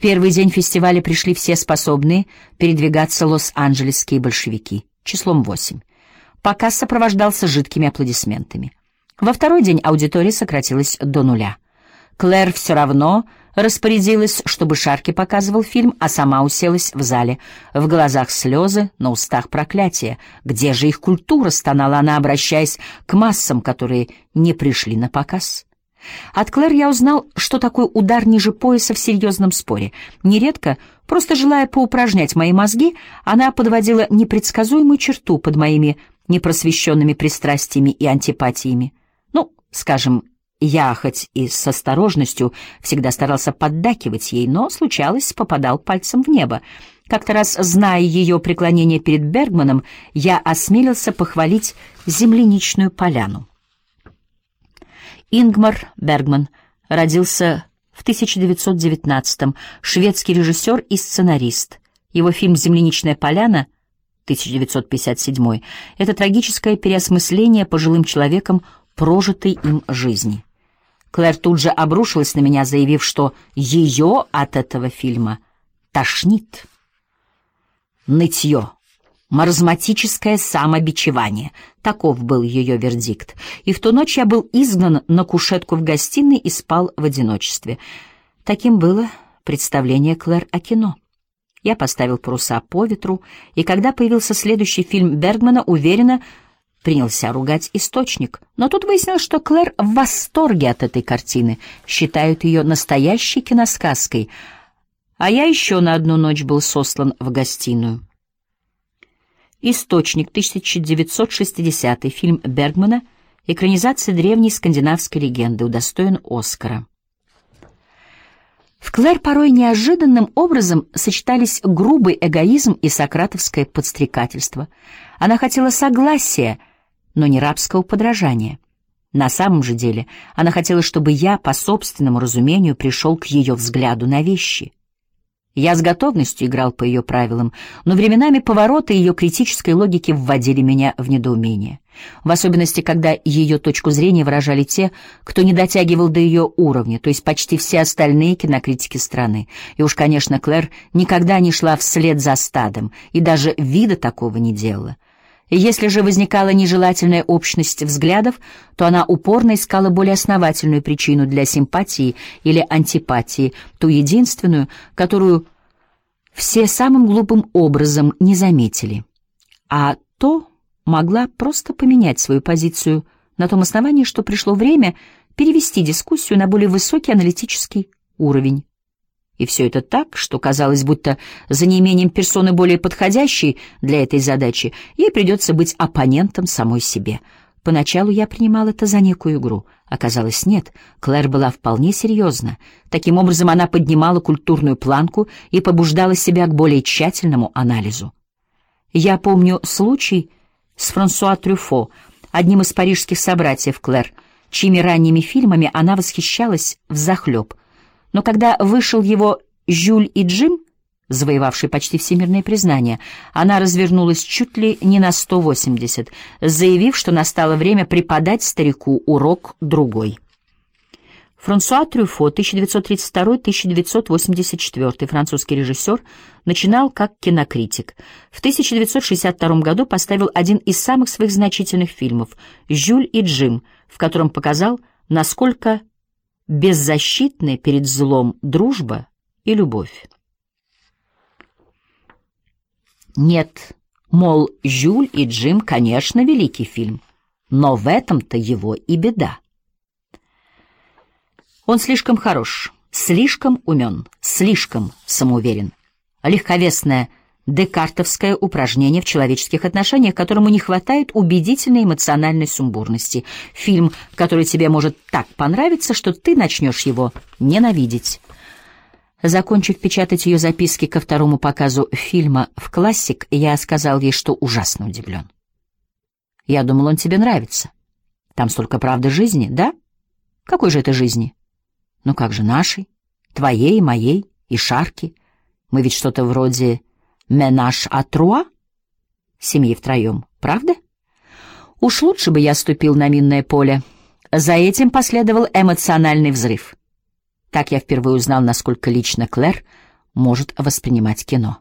первый день фестиваля пришли все способные передвигаться лос-анджелесские большевики, числом 8. Показ сопровождался жидкими аплодисментами. Во второй день аудитория сократилась до 0. Клэр все равно распорядилась, чтобы Шарки показывал фильм, а сама уселась в зале. В глазах слезы, на устах проклятия. «Где же их культура?» — стонала она, обращаясь к массам, которые не пришли на показ. От Клэр я узнал, что такое удар ниже пояса в серьезном споре. Нередко, просто желая поупражнять мои мозги, она подводила непредсказуемую черту под моими непросвещенными пристрастиями и антипатиями. Ну, скажем, я, хоть и с осторожностью, всегда старался поддакивать ей, но, случалось, попадал пальцем в небо. Как-то раз, зная ее преклонение перед Бергманом, я осмелился похвалить земляничную поляну. Ингмар Бергман родился в 1919-м, шведский режиссер и сценарист. Его фильм «Земляничная поляна» 1957 — это трагическое переосмысление пожилым человеком прожитой им жизни. Клэр тут же обрушилась на меня, заявив, что ее от этого фильма тошнит. Нытье. Маразматическое самобичевание. Таков был ее вердикт. И в ту ночь я был изгнан на кушетку в гостиной и спал в одиночестве. Таким было представление Клэр о кино. Я поставил паруса по ветру, и когда появился следующий фильм Бергмана, уверенно принялся ругать источник. Но тут выяснилось, что Клэр в восторге от этой картины, считают ее настоящей киносказкой, а я еще на одну ночь был сослан в гостиную. «Источник», 1960 фильм Бергмана, экранизация древней скандинавской легенды, удостоен Оскара. В Клэр порой неожиданным образом сочетались грубый эгоизм и сократовское подстрекательство. Она хотела согласия, но не рабского подражания. На самом же деле она хотела, чтобы я, по собственному разумению, пришел к ее взгляду на вещи. Я с готовностью играл по ее правилам, но временами повороты ее критической логики вводили меня в недоумение. В особенности, когда ее точку зрения выражали те, кто не дотягивал до ее уровня, то есть почти все остальные кинокритики страны. И уж, конечно, Клэр никогда не шла вслед за стадом и даже вида такого не делала. И если же возникала нежелательная общность взглядов, то она упорно искала более основательную причину для симпатии или антипатии, ту единственную, которую все самым глупым образом не заметили. А то могла просто поменять свою позицию на том основании, что пришло время перевести дискуссию на более высокий аналитический уровень. И все это так, что казалось, будто за неимением персоны более подходящей для этой задачи ей придется быть оппонентом самой себе. Поначалу я принимал это за некую игру. Оказалось, нет, Клэр была вполне серьезна. Таким образом, она поднимала культурную планку и побуждала себя к более тщательному анализу. Я помню случай с Франсуа Трюфо, одним из парижских собратьев Клэр, чьими ранними фильмами она восхищалась взахлеб. Но когда вышел его «Жюль и Джим», завоевавший почти всемирное признание, она развернулась чуть ли не на 180, заявив, что настало время преподать старику урок другой. Франсуа Трюфо, 1932-1984, французский режиссер, начинал как кинокритик. В 1962 году поставил один из самых своих значительных фильмов «Жюль и Джим», в котором показал, насколько беззащитны перед злом дружба и любовь. Нет, мол, «Жюль и Джим», конечно, великий фильм, но в этом-то его и беда. Он слишком хорош, слишком умен, слишком самоуверен. Легковесное декартовское упражнение в человеческих отношениях, которому не хватает убедительной эмоциональной сумбурности. Фильм, который тебе может так понравиться, что ты начнешь его ненавидеть. Закончив печатать ее записки ко второму показу фильма в «Классик», я сказал ей, что ужасно удивлен. «Я думал, он тебе нравится. Там столько правды жизни, да? Какой же это жизни? Ну как же нашей? Твоей, моей и Шарки? Мы ведь что-то вроде «Менаж а труа» семьи втроем, правда? Уж лучше бы я ступил на минное поле. За этим последовал эмоциональный взрыв. Так я впервые узнал, насколько лично Клэр может воспринимать кино.